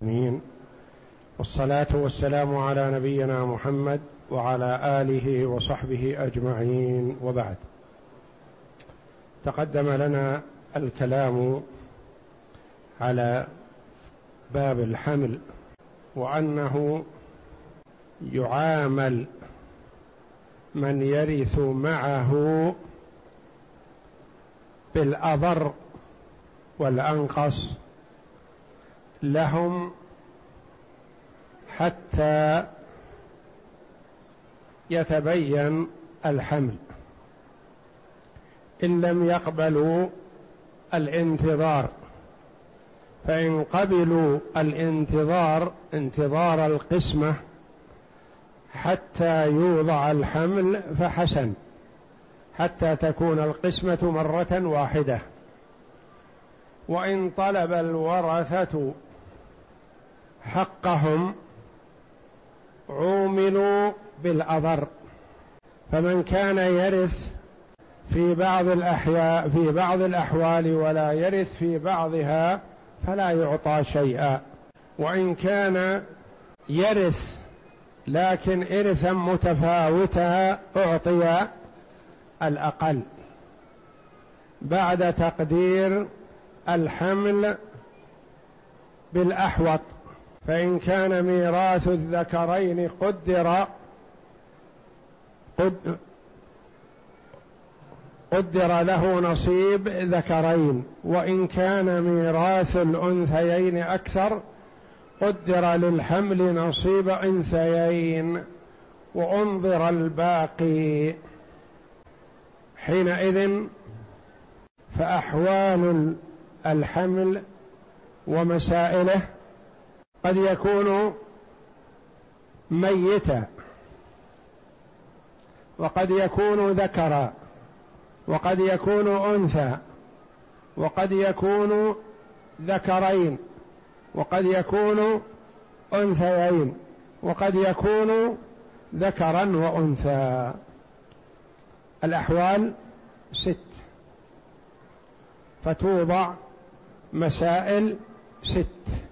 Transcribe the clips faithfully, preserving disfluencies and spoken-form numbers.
آمين. والصلاة والسلام على نبينا محمد وعلى آله وصحبه أجمعين، وبعد. تقدم لنا الكلام على باب الحمل، وأنه يعامل من يرث معه بالأضر والأنقص لهم حتى يتبين الحمل، إن لم يقبلوا الانتظار. فإن قبلوا الانتظار انتظار القسمة حتى يوضع الحمل فحسن، حتى تكون القسمة مرة واحدة. وإن طلب الورثة حقهم عوملوا بالأضر، فمن كان يرث في بعض الأحياء في بعض الأحوال ولا يرث في بعضها فلا يعطى شيئا، وإن كان يرث لكن إرثا متفاوتا أعطي الأقل بعد تقدير الحمل بالأحوط. فإن كان ميراث الذكرين قدر قد قدر له نصيب ذكرين، وإن كان ميراث الأنثيين أكثر قدر للحمل نصيب أنثيين وأنظر الباقي. حينئذ فأحوال الحمل ومسائله قد يكون ميتا، وقد يكون ذكرا، وقد يكون أنثى، وقد يكون ذكرين، وقد يكون أنثيين، وقد يكون ذكرا وأنثى. الأحوال ست، فتوضع مسائل ست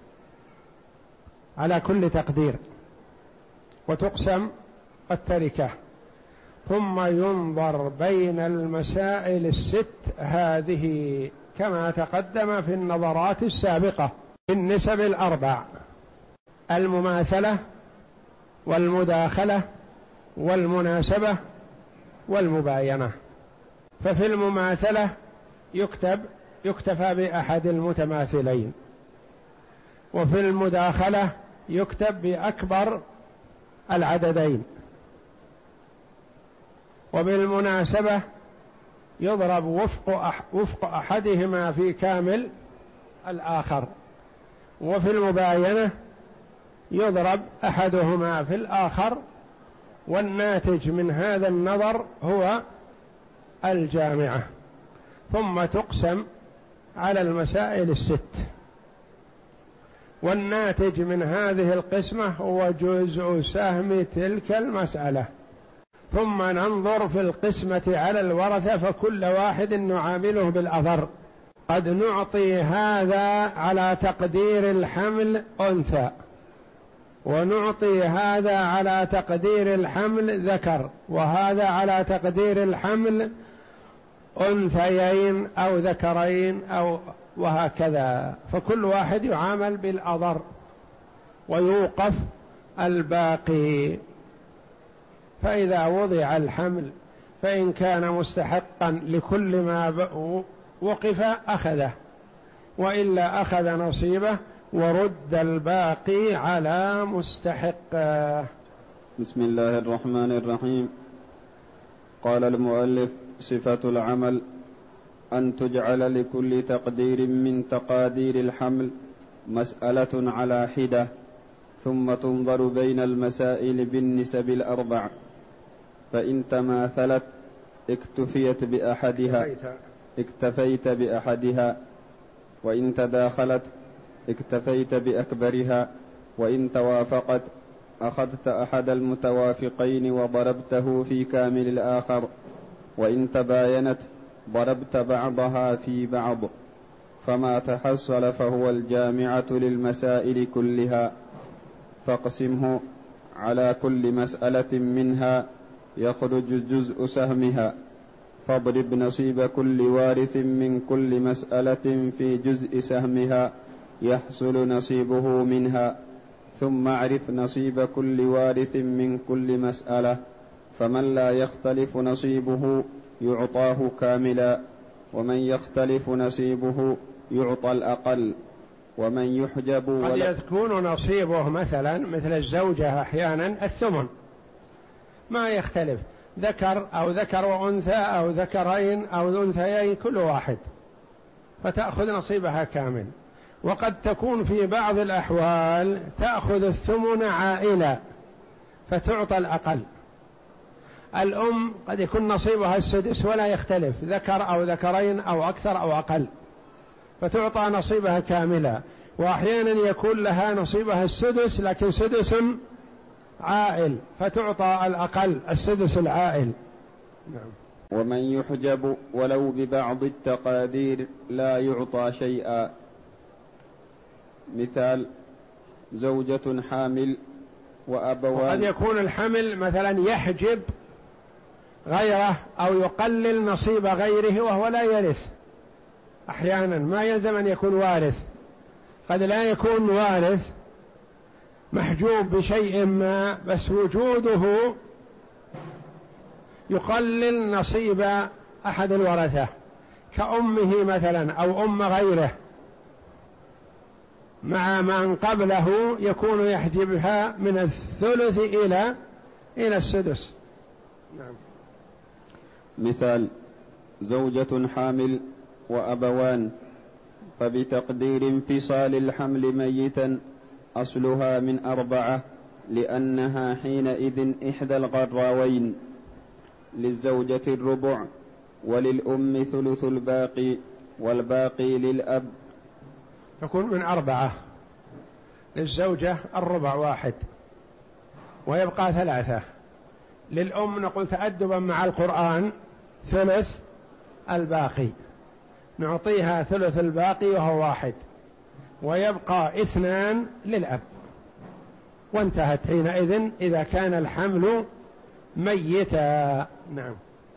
على كل تقدير، وتقسم التركة، ثم ينظر بين المسائل الست هذه كما تقدم في النظرات السابقة. النسب الأربع: المماثلة والمداخلة والمناسبة والمباينة. ففي المماثلة يكتب يكتفى بأحد المتماثلين، وفي المداخلة يكتب بأكبر العددين، وبالمناسبة يضرب وفق وفق أحدهما في كامل الآخر، وفي المباينة يضرب أحدهما في الآخر، والناتج من هذا النظر هو الجامعة. ثم تقسم على المسائل الست، والناتج من هذه القسمة هو جزء سهم تلك المسألة. ثم ننظر في القسمة على الورثة، فكل واحد نعامله بالأضر. قد نعطي هذا على تقدير الحمل أنثى، ونعطي هذا على تقدير الحمل ذكر، وهذا على تقدير الحمل أنثيين أو ذكرين أو وهكذا. فكل واحد يعامل بالأضر ويوقف الباقي. فإذا وضع الحمل فإن كان مستحقا لكل ما وقف أخذه، وإلا أخذ نصيبه ورد الباقي على مستحقه. بسم الله الرحمن الرحيم. قال المؤلف: صفة العمل أن تجعل لكل تقدير من تقادير الحمل مسألة على حدة، ثم تنظر بين المسائل بالنسب الأربع، فإن تماثلت اكتفيت بأحدها اكتفيت بأحدها، وإن تداخلت اكتفيت بأكبرها، وإن توافقت أخذت أحد المتوافقين وضربته في كامل الآخر، وإن تباينت ضربت بعضها في بعض. فما تحصل فهو الجامعة للمسائل كلها، فاقسمه على كل مسألة منها يخرج جزء سهمها، فاضرب نصيب كل وارث من كل مسألة في جزء سهمها يحصل نصيبه منها، ثم اعرف نصيب كل وارث من كل مسألة، فمن لا يختلف نصيبه يعطاه كاملا، ومن يختلف نصيبه يعطى الأقل، ومن يحجب قد يكون نصيبه مثلا مثل الزوجة أحيانا الثمن ما يختلف، ذكر أو ذكر وأنثى أو ذكرين أو أنثيين كل واحد، فتأخذ نصيبها كامل. وقد تكون في بعض الأحوال تأخذ الثمن عائلة فتعطى الأقل. الأم قد يكون نصيبها السدس ولا يختلف، ذكر أو ذكرين أو أكثر أو أقل، فتعطى نصيبها كاملا. وأحيانا يكون لها نصيبها السدس لكن سدس عائل فتعطى الأقل السدس العائل. نعم. ومن يحجب ولو ببعض التقادير لا يعطى شيئا. مثال: زوجة حامل وأبوان. وقد يكون الحمل مثلا يحجب غيره أو يقلل نصيب غيره وهو لا يرث، أحيانا ما يلزم أن يكون وارث، قد لا يكون وارث محجوب بشيء ما بس وجوده يقلل نصيب أحد الورثة كأمه مثلا أو أم غيره، مع من قبله يكون يحجبها من الثلث إلى إلى السدس. نعم. مثال: زوجة حامل وأبوان، فبتقدير انفصال الحمل ميتا أصلها من أربعة لأنها حينئذ إحدى الغراوين، للزوجة الربع وللأم ثلث الباقي والباقي للأب. تكون من أربعة، للزوجة الربع واحد ويبقى ثلاثة، للأم نقول تأدبا مع القرآن ثلث الباقي، نعطيها ثلث الباقي وهو واحد، ويبقى اثنان للأب، وانتهت حينئذ إذا كان الحمل ميتا. نعم.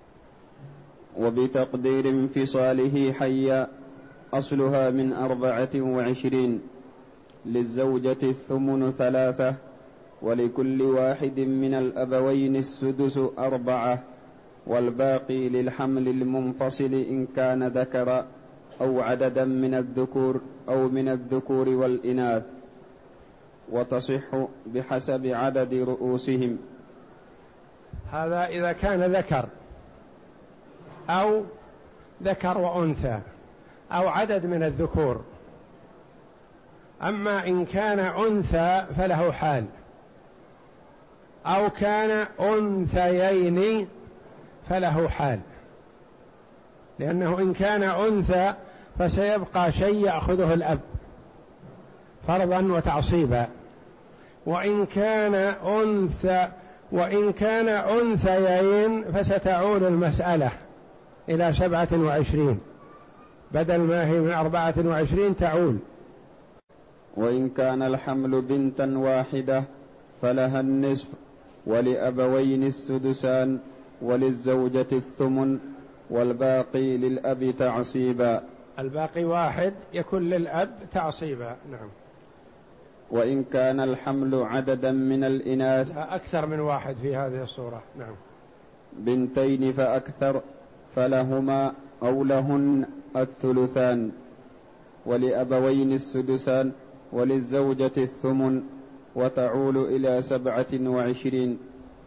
وبتقدير انفصاله حيا أصلها من أربعة وعشرين، للزوجة الثمن ثلاثة، ولكل واحد من الأبوين السدس أربعة، والباقي للحمل المنفصل إن كان ذكر أو عددا من الذكور أو من الذكور والإناث، وتصح بحسب عدد رؤوسهم. هذا إذا كان ذكر أو ذكر وأنثى أو عدد من الذكور. أما إن كان أنثى فله حال، أو كان أنثيين فله حال، لأنه إن كان أنثى فسيبقى شيء يأخذه الأب فرضا وتعصيبا، وإن كان أنثى وإن كان أنثيين فستعود المسألة إلى سبعة وعشرين بدل ما هي من أربعة وعشرين تعول. وإن كان الحمل بنتا واحدة فلها النصف، ولأبوين السدسان، وللزوجة الثمن، والباقي للأب تعصيبا. الباقي واحد يكون للأب تعصيبا. نعم. وإن كان الحمل عددا من الإناث، أكثر من واحد في هذه الصورة. نعم. بنتين فأكثر فلهما أو لهن الثلثان، ولأبوين السدسان، وللزوجة الثمن، وتعول إلى سبعة وعشرين.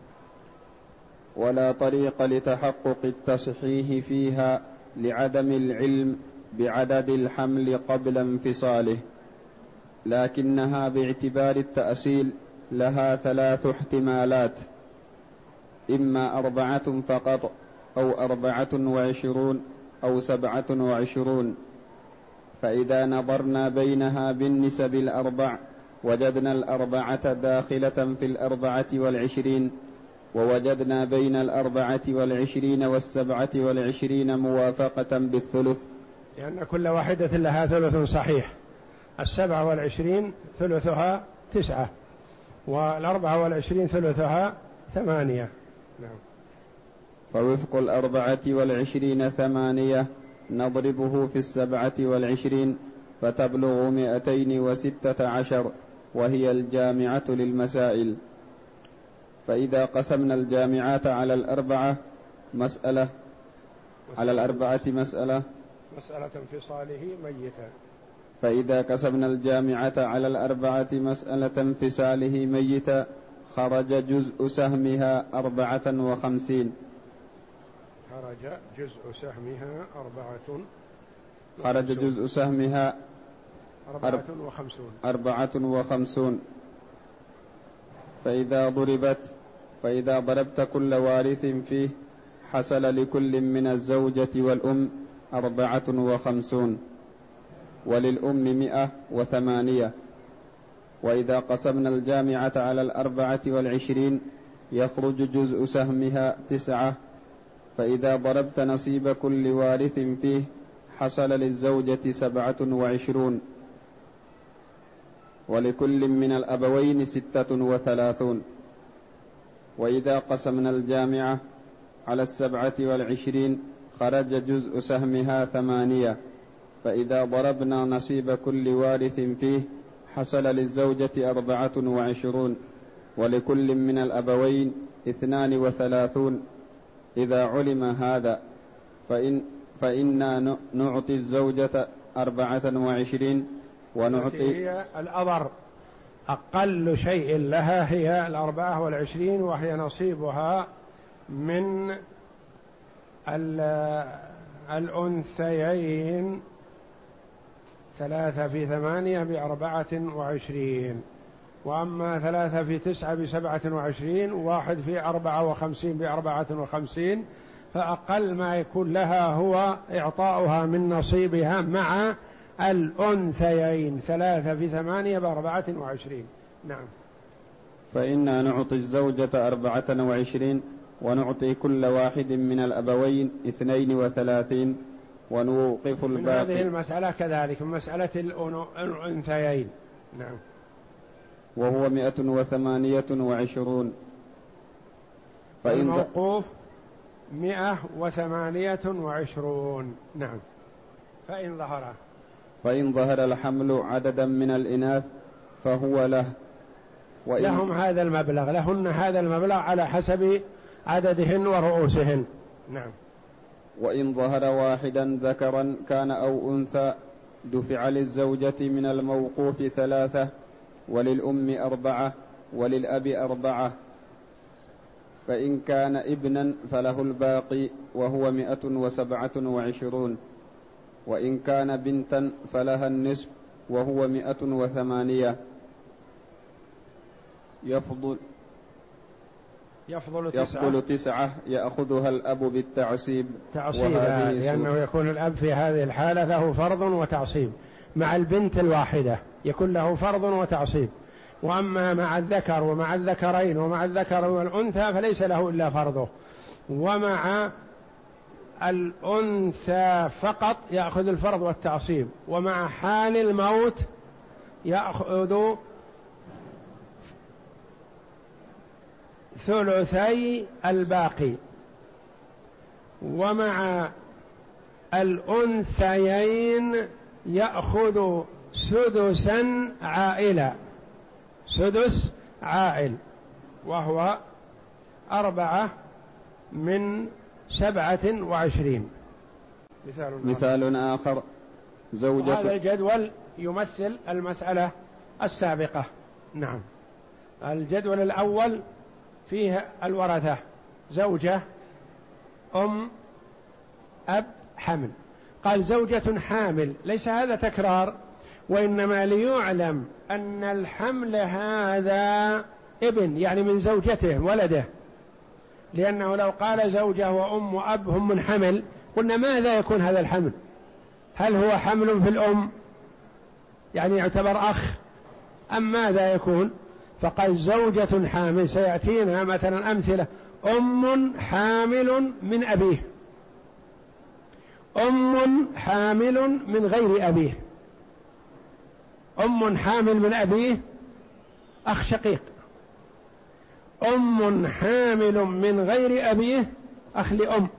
ولا طريق لتحقق التصحيح فيها لعدم العلم بعدد الحمل قبل انفصاله، لكنها باعتبار التأصيل لها ثلاث احتمالات: إما أربعة فقط، أو أربعة وعشرون، أو سبعة وعشرون. فإذا نظرنا بينها بالنسب الأربع وجدنا الأربعة داخلة في الأربعة والعشرين، ووجدنا بين الأربعة والعشرين والسبعة والعشرين موافقة بالثلث، لأن كل واحدة لها ثلث صحيح. السبعة والعشرين ثلثها تسعة، والأربعة والعشرين ثلثها ثمانية. نعم. فوفق الأربعة والعشرين ثمانية نضربه في السبعة والعشرين فتبلغ مئتين وستة عشر، وهي الجامعة للمسائل. فإذا قسمنا الجامعات على الأربعة مسألة على الأربعة مسألة مسألة انفصاله ميتا. فإذا قسمنا الجامعة على الأربعة مسألة انفصاله ميتا خرج جزء سهمها أربعة وخمسين. خرج جزء سهمها أربعة خرج جزء سهمها أربعة وخمسون أربعة وخمسون. فإذا ضربت فإذا ضربت كل وارث فيه حصل لكل من الزوجة والأم أربعة وخمسون، وللأم مئة وثمانية. وإذا قسمنا الجامعة على الأربعة والعشرين يخرج جزء سهمها تسعة. فإذا ضربت نصيب كل وارث فيه حصل للزوجة سبعة وعشرون، ولكل من الأبوين ستة وثلاثون. وإذا قسمنا الجامعة على السبعة والعشرين خرج جزء سهمها ثمانية. فإذا ضربنا نصيب كل وارث فيه حصل للزوجة أربعة وعشرون، ولكل من الأبوين اثنان وثلاثون. إذا علم هذا فإن فإنا نعطي الزوجة أربعة وعشرين ونعطي هي الأضر، أقل شيء لها هي الأربعة والعشرين، وهي نصيبها من الأنثيين. ثلاثة في ثمانية بأربعة وعشرين، وأما ثلاثة في تسعة بسبعة وعشرين، واحد في أربعة وخمسين بأربعة وخمسين، فأقل ما يكون لها هو إعطاؤها من نصيبها مع الأنثيين. ثلاثة في ثمانية بأربعة وعشرين. نعم. فإنا نعطي الزوجة أربعة وعشرين ونعطي كل واحد من الأبوين اثنين وثلاثين ونوقف الباقي. من هذه المسألة كذلك مسألة الأنثيين. نعم. وهو مئة وثمانية وعشرون. فإن الموقوف مئة وثمانية وعشرون. نعم. فإن ظهر فإن ظهر الحمل عددا من الإناث فهو له، وإن لهم هذا المبلغ، لهن هذا المبلغ على حسب عددهن ورؤوسهن. نعم. وإن ظهر واحدا ذكرا كان أو أنثى دفع للزوجة من الموقوف ثلاثة، وللأم أربعة، وللأب أربعة. فإن كان ابنا فله الباقي وهو مئة وسبعة وعشرون. وإن كان بنتا فلها النصف وهو مئة وثمانية. يفضل يفضل تسعة, يفضل تسعة يأخذها الأب بالتعصيب، تعصيبا، لأنه يكون الأب في هذه الحالة له فرض وتعصيب، مع البنت الواحدة يكون له فرض وتعصيب. وأما مع الذكر ومع الذكرين ومع الذكر والأنثى فليس له إلا فرضه. ومع الأنثى فقط يأخذ الفرض والتعصيب، ومع حال الموت يأخذ ثلثي الباقي. ومع الأنثيين يأخذ سدسا عائلا، سدس عائل، وهو أربعة من سبعة وعشرين. مثال, مثال آخر زوجة. هذا الجدول يمثل المسألة السابقة. نعم. الجدول الأول فيه الورثة: زوجة، أم، أب، حمل. قال زوجة حامل، ليس هذا تكرار، وإنما ليعلم أن الحمل هذا ابن، يعني من زوجته ولده. لأنه لو قال زوجة وأم وأب هم من حمل قلنا ماذا يكون هذا الحمل؟ هل هو حمل في الأم يعني يعتبر أخ أم ماذا يكون؟ فقال زوجة حامل. سيأتينا مثلا أمثلة: أم حامل من أبيه، أم حامل من غير أبيه، أم حامل من أبيه أخ شقيق، أم حامل من غير أبيه أخ لأم،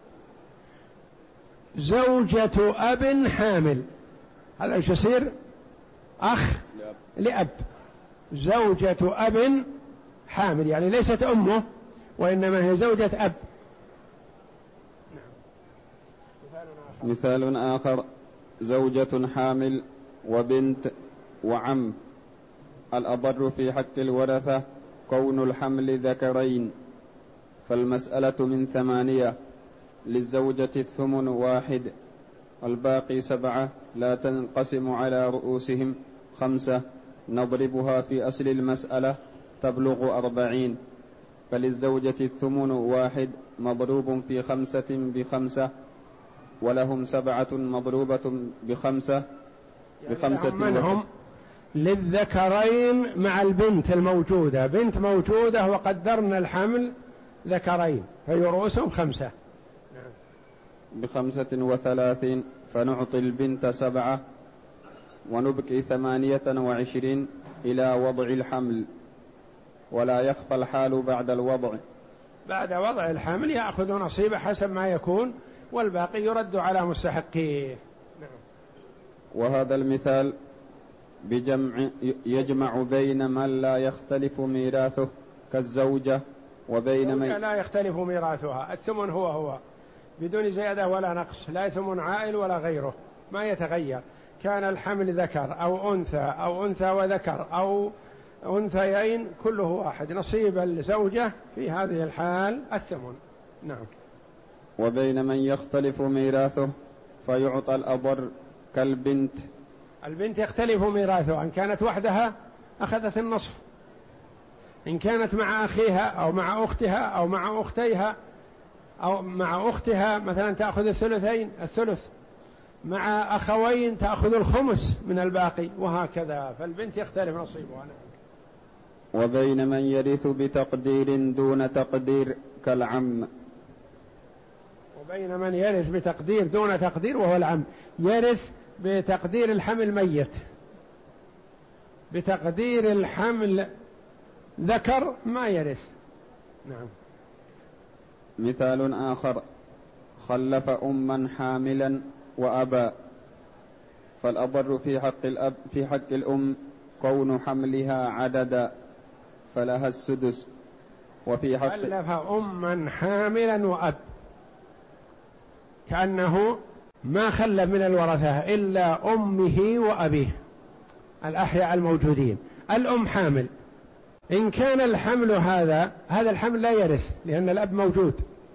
زوجة أب حامل، هذا ايش يصير؟ أخ لأب، زوجة أب حامل، يعني ليست أمه وإنما هي زوجة أب. مثال آخر: زوجة حامل وبنت وعم. الأضر في حق الورثة كون الحمل ذكرين، فالمسألة من ثمانية، للزوجة الثمن واحد، الباقي سبعة، لا تنقسم على رؤوسهم خمسة، نضربها في أصل المسألة تبلغ أربعين، فللزوجة الثمن واحد مضروب في خمسة بخمسة، ولهم سبعة مضروبة بخمسة بخمسة منهم للذكرين مع البنت الموجودة، بنت موجودة وقدرنا الحمل ذكرين فيرؤوسهم خمسة بخمسة وثلاثين، فنعطي البنت سبعة ونبكي ثمانية وعشرين إلى وضع الحمل، ولا يخفى الحال بعد الوضع. بعد وضع الحمل يأخذ نصيبه حسب ما يكون، والباقي يرد على مستحقيه. نعم. وهذا المثال بجمع يجمع بين من لا يختلف ميراثه كالزوجة وبين من لا يختلف ميراثها، الثمن هو هو بدون زيادة ولا نقص، لا ثمن عائل ولا غيره، ما يتغير، كان الحمل ذكر أو أنثى أو أنثى وذكر أو أنثيين كله واحد، نصيب الزوجة في هذه الحال الثمن. نعم. وبين من يختلف ميراثه فيعطى الأضر كالبنت. البنت يختلف ميراثها، إن كانت وحدها أخذت النصف، إن كانت مع أخيها أو مع أختها أو مع أختيها أو مع أختها مثلا تأخذ الثلثين الثلث، مع أخوين تأخذ الخمس من الباقي، وهكذا، فالبنت يختلف نصيبها. وبين من يرث بتقدير دون تقدير كالعم. وبين من يرث بتقدير دون تقدير وهو العم، يرث بتقدير الحمل ميت، بتقدير الحمل ذكر ما يرث. نعم. مثال آخر: خلف أما حاملا وأبا، فالأضر في حق الأب في حق الأم كون حملها عددا فلها السدس، وفي حق خلف أما حاملا وأب، كأنه ما خلف من الورثة إلا أمه وأبيه الأحياء الموجودين، الأم حامل، إن كان الحمل هذا هذا الحمل لا يرث لأن الأب موجود،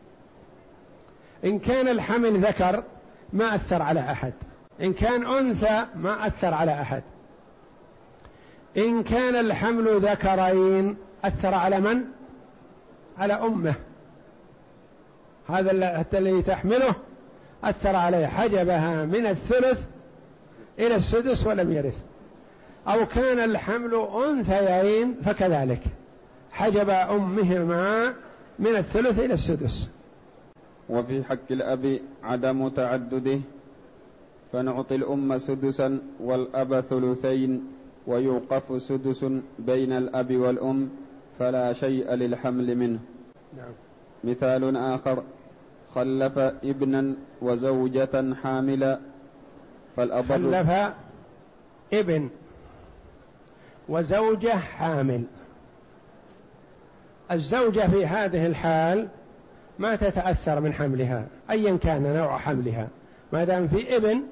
إن كان الحمل ذكر ما أثر على أحد، إن كان أنثى ما أثر على أحد، إن كان الحمل ذكرين أثر على من؟ على أمه، هذا الذي تحمله أثر عليه، حجبها من الثلث إلى السدس ولم يرث. أو كان الحمل أنثيين فكذلك حجب أمهما من الثلث إلى السدس. وفي حق الأب عدم تعدده، فنعطي الأم سدسا والأب ثلثين، ويوقف سدس بين الأب والأم فلا شيء للحمل منه. نعم. مثال آخر: خلف ابنا وزوجة حاملا، فالأضر خلف ابن وزوجة حامل، الزوجة في هذه الحال ما تتأثر من حملها أيا كان نوع حملها، ما دام في ابن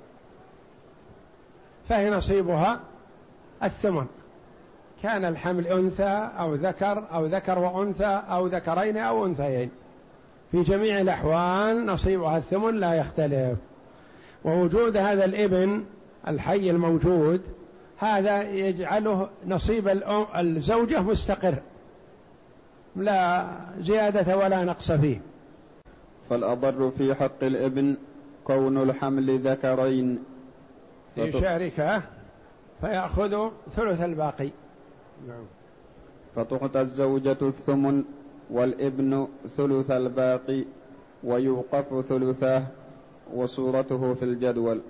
فهي نصيبها الثمن، كان الحمل أنثى أو ذكر أو ذكر وأنثى أو ذكرين أو أنثيين، في جميع الأحوال نصيبها الثمن لا يختلف. ووجود هذا الابن الحي الموجود هذا يجعله نصيب الزوجة مستقر لا زيادة ولا نقص فيه. فالأضر في حق الابن كون الحمل ذكرين في شركة فيأخذ ثلث الباقي. نعم. فتعطى الزوجة الثمن والابن ثلث الباقي ويوقف ثلثاه وصورته في الجدول.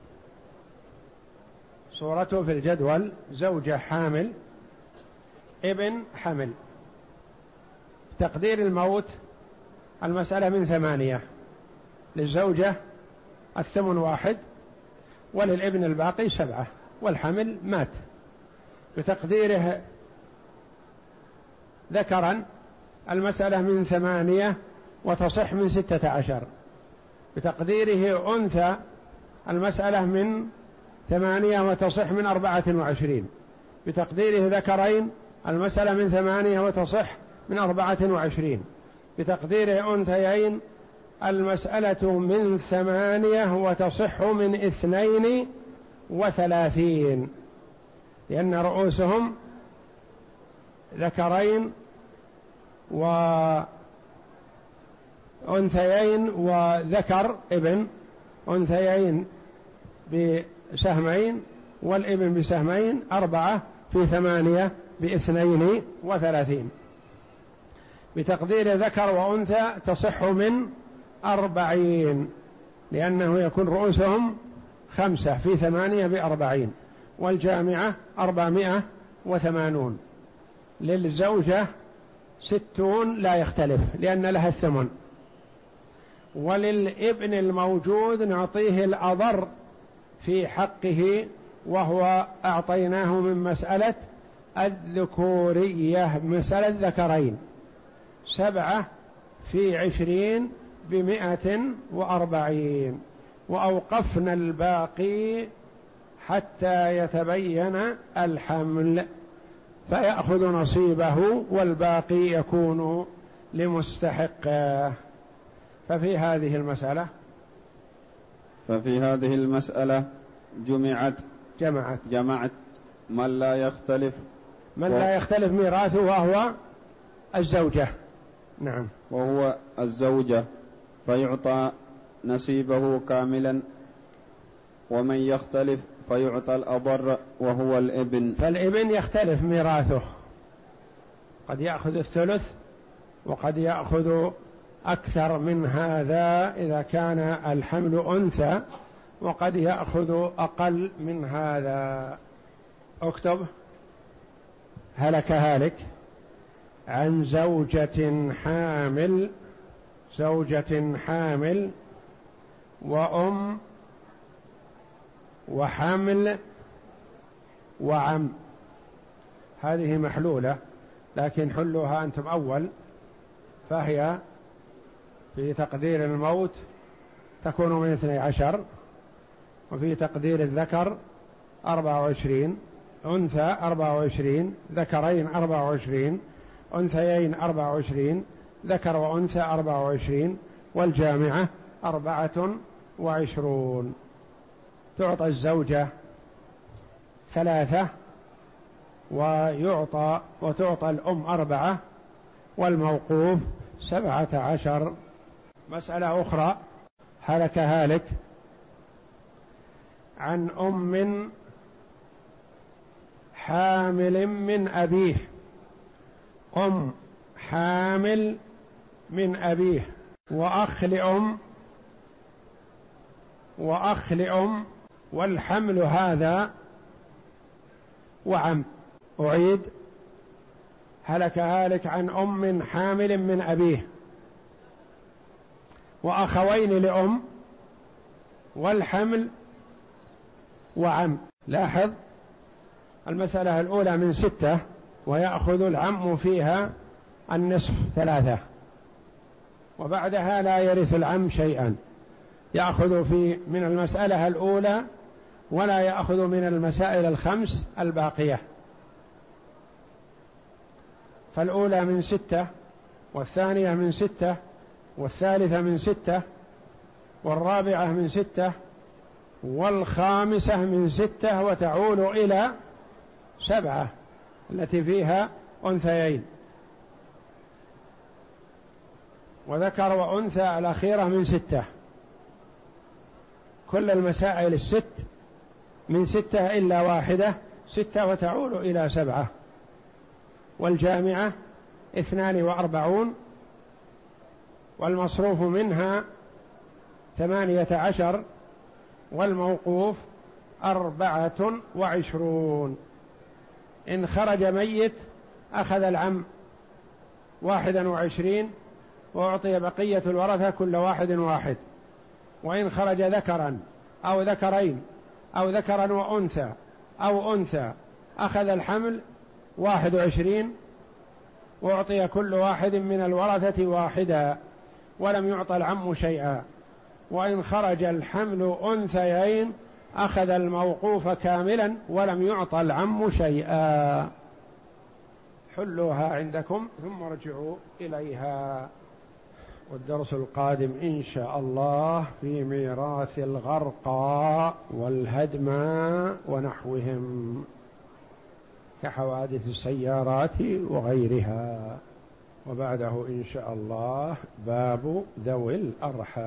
صورته في الجدول: زوجة حامل، ابن حمل. تقدير الموت: المسألة من ثمانية، للزوجة الثمن واحد، وللابن الباقي سبعة، والحمل مات. بتقديره ذكرا المسألة من ثمانية وتصح من ستة عشر. بتقديره أنثى المسألة من ثمانية وتصح من أربعة وعشرين. بتقديره ذكرين المسألة من ثمانية وتصح من أربعة وعشرين. بتقديره أنثيين المسألة من ثمانية وتصح من اثنين وثلاثين، لأن رؤوسهم ذكرين وأنثيين وذكر ابن، أنثيين بسهمين والابن بسهمين، أربعة في ثمانية باثنين وثلاثين. بتقدير ذكر وأنثى تصح من أربعين، لأنه يكون رؤوسهم خمسة في ثمانية بأربعين، والجامعة أربعمائة وثمانون. للزوجة ستون لا يختلف لأن لها الثمن. وللابن الموجود نعطيه الأضر في حقه، وهو أعطيناه من مسألة الذكورية، مسألة ذكرين، سبعة في عشرين بمائة وأربعين، وأوقفنا الباقي حتى يتبين الحمل فيأخذ نصيبه، والباقي يكون لمستحقه. ففي هذه المسألة ففي هذه المسألة جمعت جمعت جمعت من لا يختلف من و... لا يختلف ميراثه، وهو الزوجة. نعم، وهو الزوجة، فيعطى نصيبه كاملا. ومن يختلف فيعطى الأضر وهو الابن. فالابن يختلف ميراثه، قد يأخذ الثلث وقد يأخذ أكثر من هذا إذا كان الحمل أنثى، وقد يأخذ أقل من هذا. اكتب: هلك هالك عن زوجة حامل، زوجة حامل وأم وحمل وعم. هذه محلولة، لكن حلوها أنتم أول. فهي في تقدير الموت تكون من اثني عشر، وفي تقدير الذكر أربعة وعشرين، أنثى أربعة وعشرين، ذكرين أربعة وعشرين، أنثيين أربعة وعشرين، ذكر وأنثى أربعة وعشرين، والجامعة أربعة وعشرون. تعطى الزوجة ثلاثة، ويعطى وتعطى الأم أربعة، والموقوف سبعة عشر. مسألة أخرى: هلك هالك عن أم حامل من أبيه، أم حامل من أبيه، وأخ لأم وأخ لأم، والحمل هذا وعم. أعيد: هلك هالك عن أم حامل من أبيه، وأخوين لأم، والحمل وعم. لاحظ المسألة الأولى من ستة، ويأخذ العم فيها النصف ثلاثة، وبعدها لا يرث العم شيئا، يأخذ في من المسألة الأولى ولا يأخذ من المسائل الخمس الباقية. فالأولى من ستة، والثانية من ستة، والثالثة من ستة، والرابعة من ستة، والخامسة من ستة، وتعول إلى سبعة التي فيها أنثيين، وذكر وأنثى الأخيرة من ستة. كل المسائل الست من ستة إلا واحدة ستة، وتعول إلى سبعة. والجامعة اثنان وأربعون، والمصروف منها ثمانية عشر والموقوف أربعة وعشرون. إن خرج ميت أخذ العم واحدا وعشرين وأعطي بقية الورثة كل واحد واحد. وإن خرج ذكرا أو ذكرين أو ذكرا وأنثى أو أنثى أخذ الحمل واحد وعشرين وأعطي كل واحد من الورثة واحدا ولم يعطى العم شيئا. وإن خرج الحمل أنثيين أخذ الموقوف كاملا ولم يعطى العم شيئا. حلوها عندكم ثم ارجعوا إليها. والدرس القادم إن شاء الله في ميراث الغرقى والهدمى ونحوهم كحوادث السيارات وغيرها. وبعده إن شاء الله باب ذوي الأرحام.